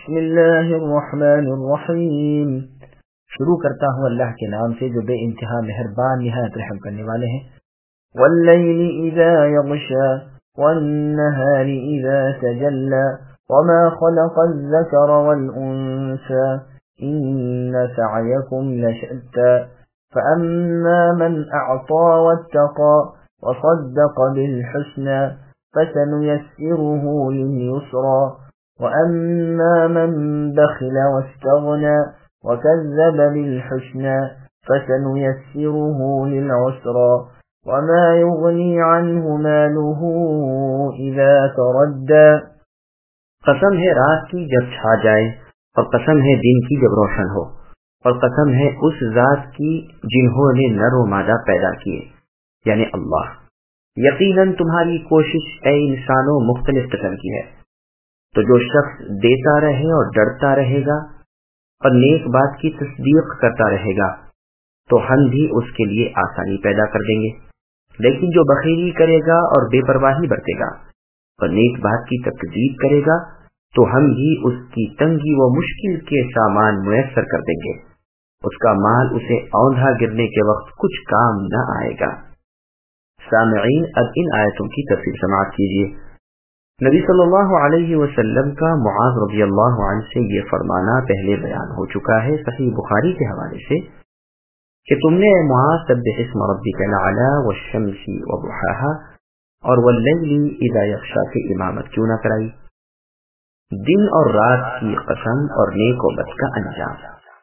بسم اللہ الرحمن الرحیم. شروع کرتا ہوں اللہ کے نام سے جو بے انتہا مہربان نہایت رحم کرنے والے ہیں. واللیل اذا یغشا والنہار اذا تجلا وما خلق الذکر والانثى ان سعیکم لشتى فاما من اعطى واتقى وصدق بالحسنى فسنيسره لليسرى وأما من بخل واستغنى وكذب بالحسنى فسنيسره للعسرى وما يغني عنه ماله إذا تردى. قسم ہے رات کی جب چھا جائے اور قسم ہے دن کی جب روشن ہو اور قسم ہے اس ذات کی جنہوں نے نر و مادہ پیدا کیے یعنی اللہ. یقیناً تمہاری کوشش اے انسانوں مختلف قسم کی ہے. تو جو شخص دیتا رہے اور ڈرتا رہے گا اور نیک بات کی تصدیق کرتا رہے گا تو ہم بھی اس کے لیے آسانی پیدا کر دیں گے. لیکن جو بخیلی کرے گا اور بے پرواہی برتے گا اور نیک بات کی تکذیب کرے گا تو ہم بھی اس کی تنگی و مشکل کے سامان میسر کر دیں گے. اس کا مال اسے اوندھا گرنے کے وقت کچھ کام نہ آئے گا. سامعین اب ان آیتوں کی تفسیر سماعت کیجیے. نبی صلی اللہ علیہ وسلم کا معاذ رضی اللہ عنہ سے یہ فرمانا پہلے بیان ہو چکا ہے صحیح بخاری کے حوالے سے کہ تم نے اے معاذ سبح اسم ربک الاعلی والشمس وضحاها اور واللیل اذا یغشا کی امامت کیوں نہ کرائی. دن اور رات کی قسم اور نیک و بد کا انجام.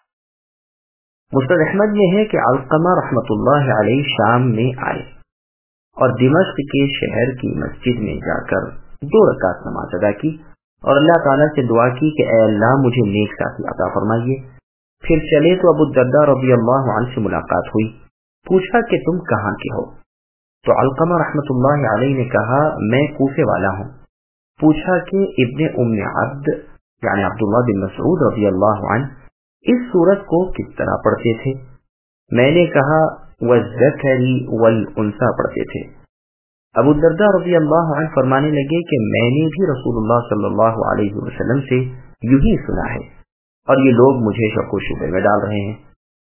مسند احمد میں ہے کہ علقمہ رحمۃ اللہ علیہ شام میں آئے اور دمشق کے شہر کی مسجد میں جا کر 2 رکعت نماز ادا کی اور اللہ تعالیٰ سے دعا کی کہ اے اللہ مجھے نیک ساتھی عطا فرمائیے. پھر چلے تو ابو الدرداء رضی اللہ عنہ سے ملاقات ہوئی. پوچھا کہ تم کہاں کے ہو؟ تو علقمہ رحمۃ اللہ علیہ نے کہا میں کوفے والا ہوں. پوچھا کہ ابن ام عبد یعنی عبداللہ بن مسعود رضی اللہ عنہ اس سورت کو کس طرح پڑھتے تھے؟ میں نے کہا والذکر والانثى پڑھتے تھے. ابو الدرداء رضی اللہ عنہ فرمانے لگے کہ میں نے بھی رسول اللہ صلی اللہ علیہ وسلم سے یوں ہی سنا ہے اور یہ لوگ مجھے شک و شبے میں ڈال رہے ہیں.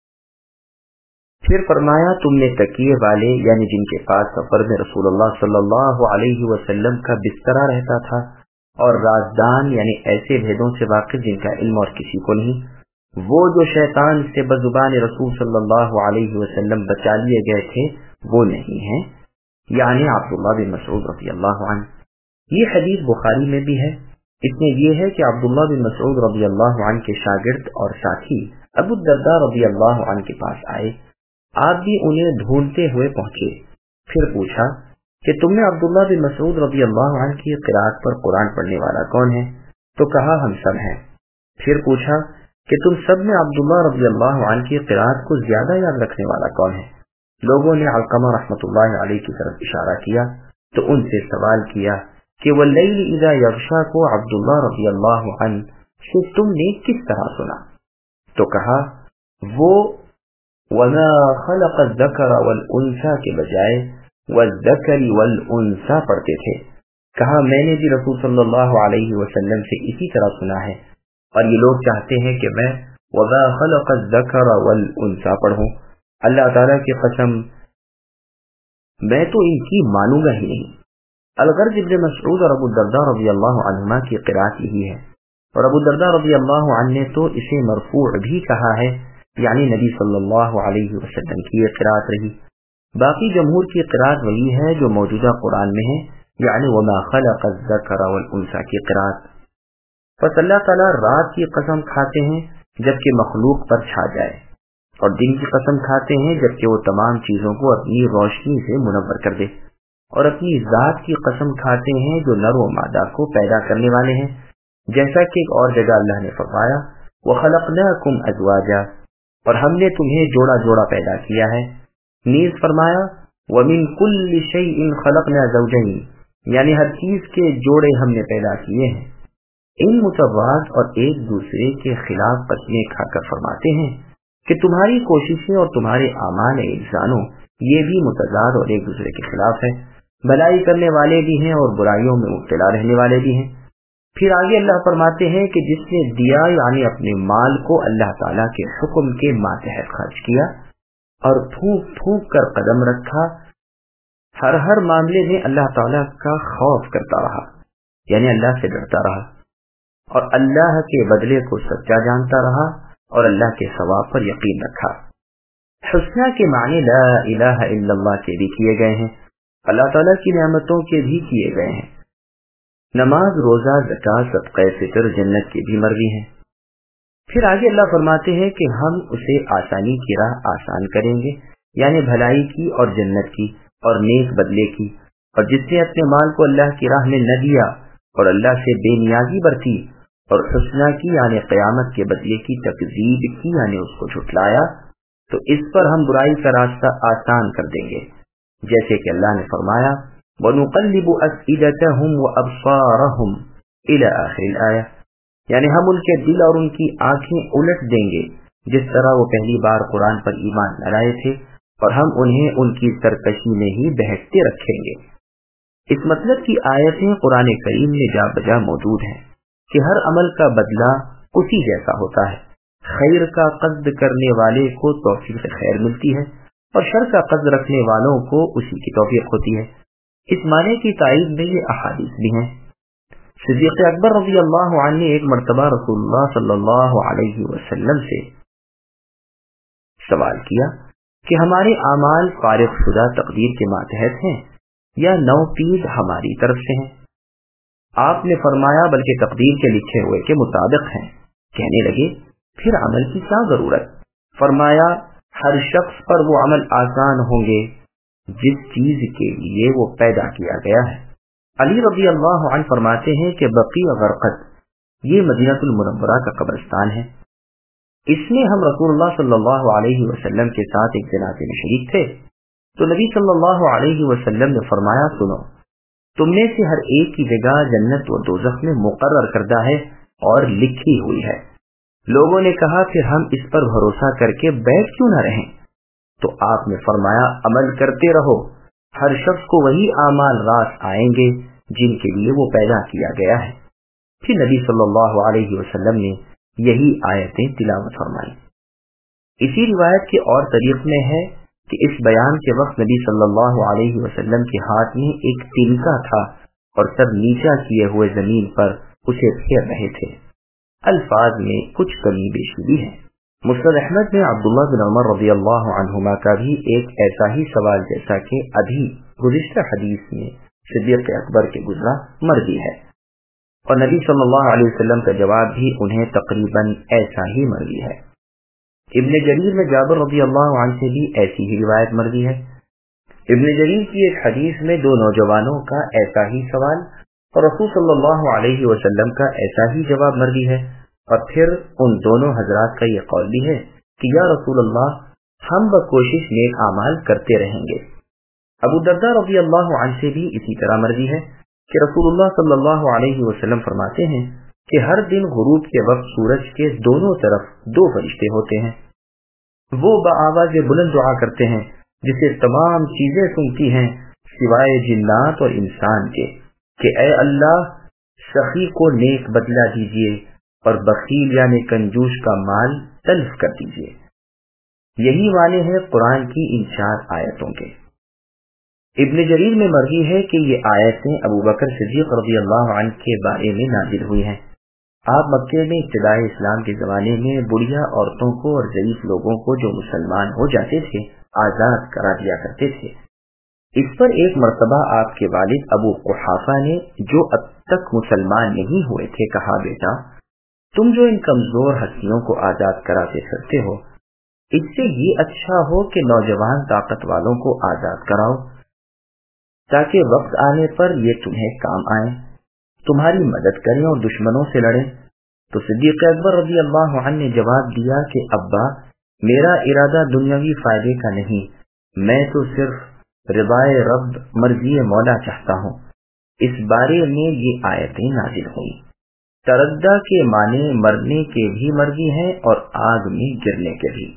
پھر فرمایا تم نے تکیے والے یعنی جن کے پاس سفر میں رسول اللہ صلی اللہ علیہ وسلم کا بسترا رہتا تھا اور رازدان یعنی ایسے بھیدوں سے واقف جن کا علم اور کسی کو نہیں، وہ جو شیطان سے بزبان رسول صلی اللہ علیہ وسلم بچا لیے گئے تھے وہ نہیں ہیں یعنی عبداللہ بن مسعود رضی اللہ عنہ. یہ حدیث بخاری میں بھی ہے. اس میں یہ ہے کہ عبداللہ بن مسعود رضی اللہ عنہ کے شاگرد اور ساتھی ابو الدرداء رضی اللہ عنہ کے پاس آئے. آپ بھی انہیں ڈھونڈتے ہوئے پہنچے. پھر پوچھا کہ تم نے عبداللہ بن مسعود رضی اللہ عنہ کی قرات پر قرآن پڑھنے والا کون ہے؟ تو کہا ہم سب ہیں. پھر پوچھا کہ تم سب میں عبداللہ رضی اللہ عنہ کی قرات کو زیادہ یاد رکھنے والا کون ہے؟ لوگوں نے علقمہ رحمۃ اللہ علیہ کی طرف اشارہ کیا تو ان سے سوال کیا کہ واللیل اذا یغشا کو عبداللہ رضی اللہ عنہ سے تم نے کس طرح سنا؟ تو کہا وہ وما خلق الذکر والانثى کے بجائے والذکر والانثى پڑھتے تھے. کہا میں نے بھی رسول صلی اللہ علیہ وسلم سے اسی طرح سنا ہے اور یہ لوگ چاہتے ہیں کہ میں وما خلق الذکر والانثى پڑھوں. اللہ تعالیٰ کی قسم میں تو ان کی مانوں گا ہی نہیں. الغرض ابن مسعود اور ابو الدرداء رضی اللہ عنہما کی قرات یہی ہے اور ابو الدرداء رضی اللہ عنہ نے تو اسے مرفوع بھی کہا ہے یعنی نبی صلی اللہ علیہ وسلم کی یہ قرات رہی. باقی جمہور کی قرات وہی ہے جو موجودہ قرآن میں ہے یعنی وما خلق الذکر والانثى کی قرات. پس اللہ تعالیٰ رات کی قسم کھاتے ہیں جبکہ مخلوق پر چھا جائے اور دن کی قسم کھاتے ہیں جبکہ وہ تمام چیزوں کو اپنی روشنی سے منور کر دے اور اپنی ذات کی قسم کھاتے ہیں جو نر و مادہ کو پیدا کرنے والے ہیں جیسا کہ ایک اور جگہ اللہ نے فرمایا وَخَلَقْنَاكُمْ أَزْوَاجًا اور ہم نے تمہیں جوڑا جوڑا پیدا کیا ہے. نیز فرمایا وَمِن كُلِّ شَيْءٍ خَلَقْنَا زَوْجَيْنِ یعنی ہر چیز کے جوڑے ہم نے پیدا کیے ہیں. ان متضاد اور ایک دوسرے کے خلاف قسمیں کھا کر فرماتے ہیں کہ تمہاری کوششیں اور تمہارے اعمال انسانوں یہ بھی متضاد اور ایک دوسرے کے خلاف ہے. بھلائی کرنے والے بھی ہیں اور برائیوں میں مبتلا رہنے والے بھی ہیں. پھر آگے اللہ فرماتے ہیں کہ جس نے دیا یعنی اپنے مال کو اللہ تعالیٰ کے حکم کے ماتحت خرچ کیا اور پھونک پھونک کر قدم رکھا، ہر معاملے میں اللہ تعالیٰ کا خوف کرتا رہا، یعنی اللہ سے ڈرتا رہا، اور اللہ کے بدلے کو سچا جانتا رہا اور اللہ کے ثواب پر یقین رکھا۔ حسنہ کے معنی لا الہ الا اللہ کے بھی کیے گئے ہیں، اللہ تعالیٰ کی نعمتوں کے بھی کیے گئے ہیں۔ نماز، روزہ، زکوٰۃ، صدقہ فطر جنت کی بھی مرضی ہیں۔ پھر آگے اللہ فرماتے ہیں کہ ہم اسے آسانی کی راہ آسان کریں گے، یعنی بھلائی کی اور جنت کی اور نیک بدلے کی، اور جس نے اپنے مال کو اللہ کی راہ میں نہ دیا اور اللہ سے بے نیازی برتی اور حسنہ کی یعنی قیامت کے بدلے کی تکذیب کی یعنی اس کو جھٹلایا، تو اس پر ہم برائی کا راستہ آسان کر دیں گے، جیسے کہ اللہ نے فرمایا وَنُقَلِّبُ أَفْئِدَتَهُمْ وَأَبْصَارَهُمْ إِلَى آخِرِ الْآيَةِ، یعنی ہم ان کے دل اور ان کی آنکھیں الٹ دیں گے جس طرح وہ پہلی بار قرآن پر ایمان نہ لائے تھے، اور ہم انہیں ان کی سرکشی میں ہی بہکتے رکھیں گے۔ اس مطلب کی آیتیں قرآن کریم میں جا بجا موجود ہیں کہ ہر عمل کا بدلہ اسی جیسا ہوتا ہے۔ خیر کا قصد کرنے والے کو توفیق خیر ملتی ہے اور شر کا قصد رکھنے والوں کو اسی کی توفیق ہوتی ہے۔ اس معنی کی تائید میں یہ احادیث بھی ہیں۔ صدیق اکبر رضی اللہ عنہ نے ایک مرتبہ رسول اللہ صلی اللہ علیہ وسلم سے سوال کیا کہ ہمارے اعمال فارغ شدہ تقدیر کے ماتحت ہیں یا نو پید ہماری طرف سے ہیں؟ آپ نے فرمایا بلکہ تقدیر کے لکھے ہوئے کے مطابق ہیں۔ کہنے لگے پھر عمل کی کیا ضرورت؟ فرمایا ہر شخص پر وہ عمل آسان ہوں گے جس چیز کے لیے وہ پیدا کیا گیا ہے۔ علی رضی اللہ عنہ فرماتے ہیں کہ بقیع غرقد یہ مدینہ المنورہ کا قبرستان ہے، اس میں ہم رسول اللہ صلی اللہ علیہ وسلم کے ساتھ ایک جنازے میں شریک تھے، تو نبی صلی اللہ علیہ وسلم نے فرمایا سنو، تم میں سے ہر ایک کی جگہ جنت و دوزخ میں مقرر کردہ ہے اور لکھی ہوئی ہے۔ لوگوں نے کہا پھر ہم اس پر بھروسہ کر کے بیٹھ کیوں نہ رہیں؟ تو آپ نے فرمایا عمل کرتے رہو، ہر شخص کو وہی اعمال راست آئیں گے جن کے لیے وہ پیدا کیا گیا ہے۔ پھر نبی صلی اللہ علیہ وسلم نے یہی آیتیں تلاوت فرمائی۔ اسی روایت کے اور طریق میں ہے کہ اس بیان کے وقت نبی صلی اللہ علیہ وسلم کے ہاتھ میں ایک تنکا تھا اور سر نیچا کیے ہوئے زمین پر اسے پھیر رہے تھے۔ الفاظ میں کچھ کمی بیشی بھی ہے۔ مسند احمد میں عبداللہ بن عمر رضی اللہ عنہما کا بھی ایک ایسا ہی سوال جیسا کہ ابھی گزشتہ حدیث میں صدیق اکبر کے گزرا مروی ہے، اور نبی صلی اللہ علیہ وسلم کا جواب بھی انہیں تقریباً ایسا ہی مروی ہے۔ ابن جریر میں جابر رضی اللہ عنہ سے بھی ایسی ہی روایت مروی ہے۔ ابن جریر کی ایک حدیث میں دو نوجوانوں کا ایسا ہی سوال اور رسول صلی اللہ علیہ وسلم کا ایسا ہی جواب مروی ہے، اور پھر ان دونوں حضرات کا یہ قول بھی ہے کہ یا رسول اللہ ہم بکوشش نیک اعمال کرتے رہیں گے۔ ابو درداء رضی اللہ عنہ سے بھی اسی طرح مروی ہے کہ رسول اللہ صلی اللہ علیہ وسلم فرماتے ہیں کہ ہر دن غروب کے وقت سورج کے دونوں طرف دو فرشتے ہوتے ہیں، وہ بآواز بلند دعا کرتے ہیں جسے تمام چیزیں سنتی ہیں سوائے جنات اور انسان کے، کہ اے اللہ سخی کو نیک بدلہ دیجیے اور بخیل یعنی کنجوس کا مال تلف کر دیجیے۔ یہی معنی ہے قرآن کی ان 4 آیتوں کے۔ ابن جریر میں مروی ہے کہ یہ آیتیں ابو بکر صدیق رضی اللہ عنہ کے بارے میں نازل ہوئی ہیں۔ آپ مکے میں ابتدائی اسلام کے زمانے میں بڑھیا عورتوں کو اور ضعیف لوگوں کو جو مسلمان ہو جاتے تھے آزاد کرا دیا کرتے تھے۔ اس پر ایک مرتبہ آپ کے والد ابو قحافہ نے جو اب تک مسلمان نہیں ہوئے تھے کہا بیٹا تم جو ان کمزور ہستیوں کو آزاد کراتے پھرتے ہو، اس سے یہ اچھا ہو کہ نوجوان طاقت والوں کو آزاد کراؤ تاکہ وقت آنے پر یہ تمہیں کام آئیں، تمہاری مدد کریں اور دشمنوں سے لڑیں۔ تو صدیق اکبر رضی اللہ عنہ نے جواب دیا کہ ابا میرا ارادہ دنیاوی فائدے کا نہیں، میں تو صرف رضائے رب مرضی مولا چاہتا ہوں۔ اس بارے میں یہ آیتیں نازل ہوئی۔ تردہ کے معنی مرنے کے بھی مروی ہیں اور آگ میں گرنے کے بھی۔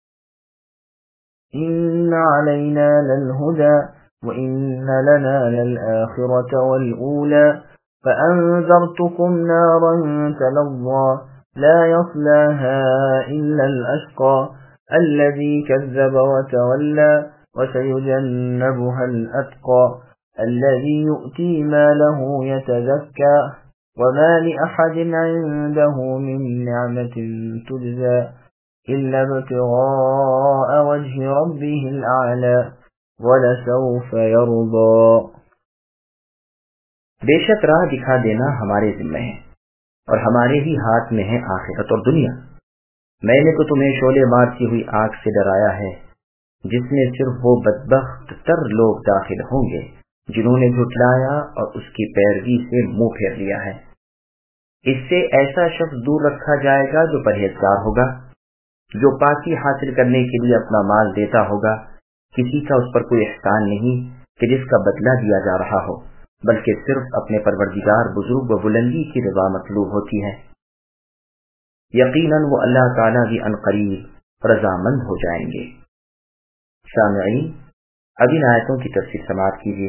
إن علينا للهدى وإن لنا للآخرة والأولى فأنذرتكم نارا تلظى لا يصلاها إلا الأشقى الذي كذب وتولى وسيجنبها الأتقى الذي يؤتي ماله يتزكى وما لأحد عنده من نعمة تجزى إلا ابتغاء وجه ربه الأعلى ولسوف يرضى. بے شک راہ دکھا دینا ہمارے ذمہ ہے اور ہمارے ہی ہاتھ میں ہے آخرت اور دنیا. میں نے تو تمہیں شعلے مارتی ہوئی آگ سے ڈرایا ہے جس میں صرف وہ بدبخت تر لوگ داخل ہوں گے جنہوں نے جھٹلایا اور اس کی پیروی سے منہ پھیر لیا ہے. اس سے ایسا شخص دور رکھا جائے گا جو پرہیزگار ہوگا، جو پاکی حاصل کرنے کے لیے اپنا مال دیتا ہوگا. کسی کا اس پر کوئی احسان نہیں کہ جس کا بدلہ دیا جا رہا ہو، بلکہ صرف اپنے پروردگار بزرگ و بلندی کی رضا مطلوب ہوتی ہے. یقیناً وہ اللہ تعالیٰ بھی عنقریب رضامند ہو جائیں گے. سامعین، اب ان آیتوں کی تفسیر سماعت کیجیے.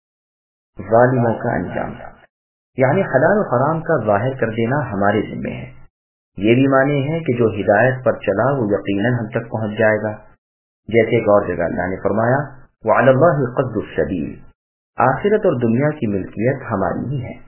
ظالموں کا انجام، یعنی حلال و حرام کا ظاہر کر دینا ہمارے ذمہ ہے. یہ بھی معنی ہے کہ جو ہدایت پر چلا وہ یقیناً ہم تک پہنچ جائے گا. جیسے ایک اور جگہ اللہ نے فرمایا وَعَلَى اللَّهِ قَصْدُ السَّبِيلِ، آخرت اور دنیا کی ملکیت ہماری ہی ہے.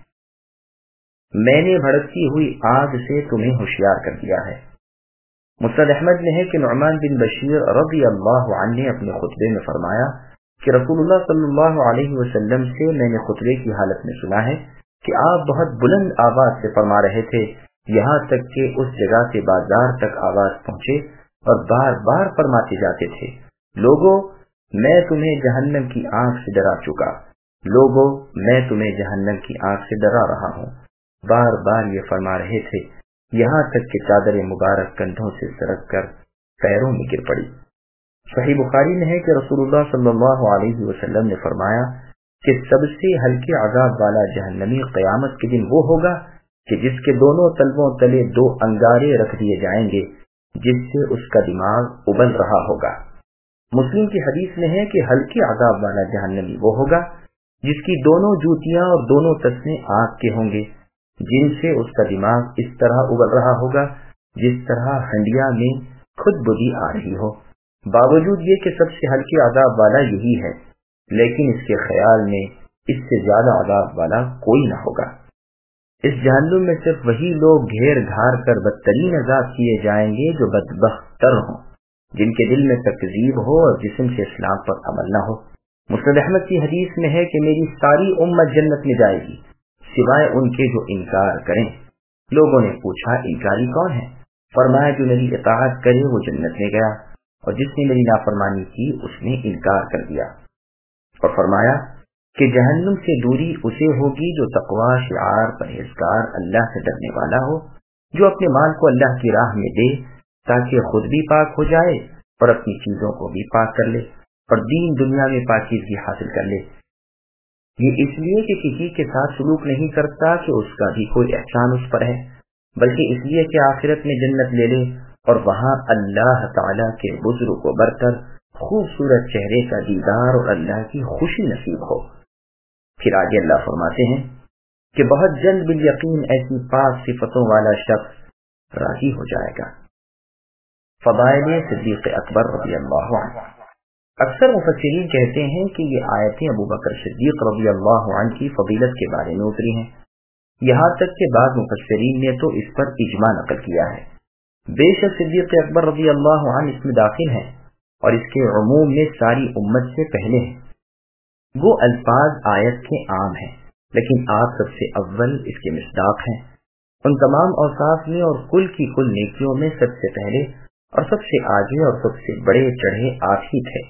میں نے بھڑکتی ہوئی آگ سے تمہیں ہوشیار کر دیا ہے. مسند احمد میں ہے کہ نعمان بن بشیر رضی اللہ عنہ نے اپنے خطبے میں فرمایا کہ رسول اللہ صلی اللہ علیہ وسلم سے میں نے خطبے کی حالت میں سنا ہے کہ آپ بہت بلند آواز سے فرما رہے تھے، یہاں تک کہ اس جگہ سے بازار تک آواز پہنچے اور بار بار فرماتے جاتے تھے لوگوں میں تمہیں جہنم کی آگ سے ڈرا چکا، لوگوں میں تمہیں جہنم کی آگ سے ڈرا رہا ہوں. بار بار یہ فرما رہے تھے یہاں تک کہ چادر مبارک کندھوں سے سرک کر پیروں میں گر پڑی. صحیح بخاری میں ہے کہ رسول اللہ صلی اللہ علیہ وسلم نے فرمایا کہ سب سے ہلکے عذاب والا جہنمی قیامت کے دن وہ ہوگا کہ جس کے دونوں تلووں تلے 2 انگارے رکھ دیے جائیں گے جس سے اس کا دماغ ابل رہا ہوگا. مسلم کی حدیث میں ہے کہ ہلکے عذاب والا جہنمی وہ ہوگا جس کی دونوں جوتیاں اور دونوں تسمے آگ کے ہوں گے، جن سے اس کا دماغ اس طرح ابل رہا ہوگا جس طرح ہنڈیا میں خود بدی آ رہی ہو. باوجود یہ کہ سب سے ہلکے عذاب والا یہی ہے، لیکن اس کے خیال میں اس سے زیادہ عذاب والا کوئی نہ ہوگا. اس جہنم میں صرف وہی لوگ گھیر گھار کر بدترین عذاب کیے جائیں گے جو بدبخت تر ہوں، جن کے دل میں تکذیب ہو اور جسم سے اسلام پر عمل نہ ہو. مسند احمد کی حدیث میں ہے کہ میری ساری امت جنت میں جائے گی سوائے ان کے جو انکار کریں. لوگوں نے پوچھا انکاری کون ہے؟ فرمایا جو میری اطاعت کرے وہ جنت میں گیا اور جس نے میری نافرمانی کی اس نے انکار کر دیا. اور فرمایا کہ جہنم سے دوری اسے ہوگی جو تقوی شعار پرہیزگار اللہ سے ڈرنے والا ہو، جو اپنے مال کو اللہ کی راہ میں دے تاکہ خود بھی پاک ہو جائے اور اپنی چیزوں کو بھی پاک کر لے اور دین دنیا میں پاکیزگی حاصل کر لے. یہ اس لیے کہ کسی کے ساتھ سلوک نہیں کرتا کہ اس کا بھی کوئی احسان اس پر ہے، بلکہ اس لیے کہ آخرت میں جنت لے لے اور وہاں اللہ تعالیٰ کے بزرگ و برتر خوبصورت چہرے کا دیدار اور اللہ کی خوشی نصیب ہو. پھر آگے اللہ فرماتے ہیں کہ بہت جلد بالیقین ایسی پاک صفتوں والا شخص راضی ہو جائے گا. فضائل صدیق اکبر رضی اللہ عنہ. اکثر مفسرین کہتے ہیں کہ یہ آیتیں ابو بکر صدیق رضی اللہ عنہ کی فضیلت کے بارے میں اتری ہیں. یہاں تک کہ بعض مفسرین نے تو اس پر اجماع نقل کیا ہے. بے شک صدیق اکبر رضی اللہ عنہ اس میں داخل ہیں اور اس کے عموم میں ساری امت سے پہلے ہیں. وہ الفاظ آیت کے عام ہیں لیکن آپ سب سے اول اس کے مصداق ہیں. ان تمام اوصاف میں اور کل کی کل نیکیوں میں سب سے پہلے اور سب سے آگے اور سب سے بڑے چڑھے آپ ہی تھے.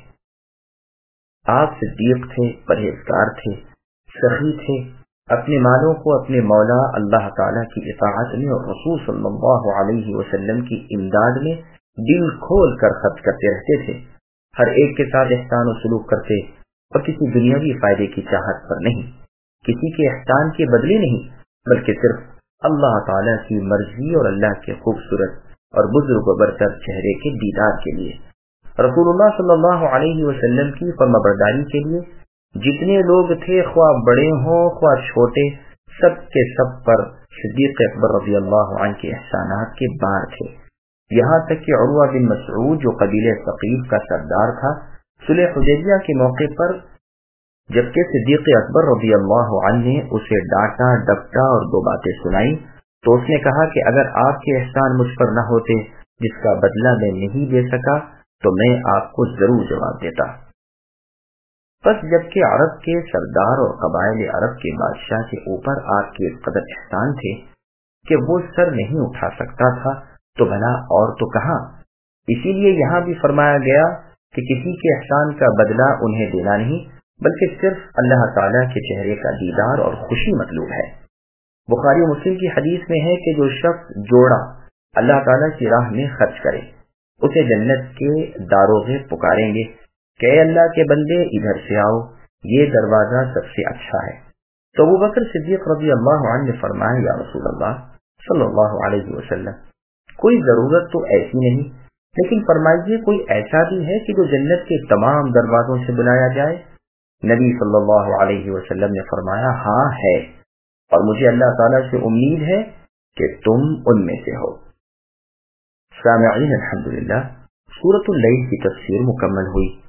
آپ صدیق تھے، پرہیزگار تھے، سخی تھے، اپنے مالوں کو اپنے مولا اللہ تعالیٰ کی اطاعت میں اور رسول صلی اللہ علیہ وسلم کی امداد میں دل کھول کر خرچ کرتے رہتے تھے. ہر ایک کے ساتھ احسان و سلوک کرتے اور کسی دنیاوی فائدے کی چاہت پر نہیں، کسی کے احسان کے بدلے نہیں، بلکہ صرف اللہ تعالیٰ کی مرضی اور اللہ کے خوبصورت اور بزرگ و برتر چہرے کے دیدار کے لیے. رسول اللہ صلی اللہ علیہ وسلم کی فرمانبرداری کے لیے جتنے لوگ تھے، خواہ بڑے ہوں خواہ چھوٹے، سب کے سب پر صدیق اکبر رضی اللہ عنہ کے احسانات کے بار تھے، یہاں تک کہ عروہ بن مسعود جو قبیلہ ثقیف کا سردار تھا، صلح حدیبیہ کے موقع پر جبکہ صدیق اکبر رضی اللہ عنہ نے اسے ڈانٹا ڈپٹا اور 2 باتیں سنائی تو اس نے کہا کہ اگر آپ کے احسان مجھ پر نہ ہوتے جس کا بدلہ میں نہیں دے سکا تو میں آپ کو ضرور جواب دیتا۔ بس جبکہ عرب کے سردار اور قبائل عرب کے بادشاہ کے اوپر آپ کے اس قدر احسان تھے کہ وہ سر نہیں اٹھا سکتا تھا تو بھلا اور تو کہاں۔ اسی لیے یہاں بھی فرمایا گیا کہ کسی کے احسان کا بدلہ انہیں دینا نہیں بلکہ صرف اللہ تعالیٰ کے چہرے کا دیدار اور خوشی مطلوب ہے۔ بخاری و مسلم کی حدیث میں ہے کہ جو شخص جوڑا اللہ تعالیٰ کی راہ میں خرچ کرے اسے جنت کے داروغے پکاریں گے کہ اے اللہ کے بندے ادھر سے آؤ، یہ دروازہ سب سے اچھا ہے۔ تو ابو بکر صدیق رضی اللہ عنہ نے فرمایا یا رسول اللہ صلی اللہ علیہ وسلم، کوئی ضرورت تو ایسی نہیں، لیکن فرمائیے کوئی ایسا بھی ہے کہ جو جنت کے تمام دروازوں سے بلایا جائے؟ نبی صلی اللہ علیہ وسلم نے فرمایا ہاں ہے، اور مجھے اللہ تعالیٰ سے امید ہے کہ تم ان میں سے ہو۔ سامعین الحمدللہ، سورۃ اللیل کی تفسیر مکمل ہوئی۔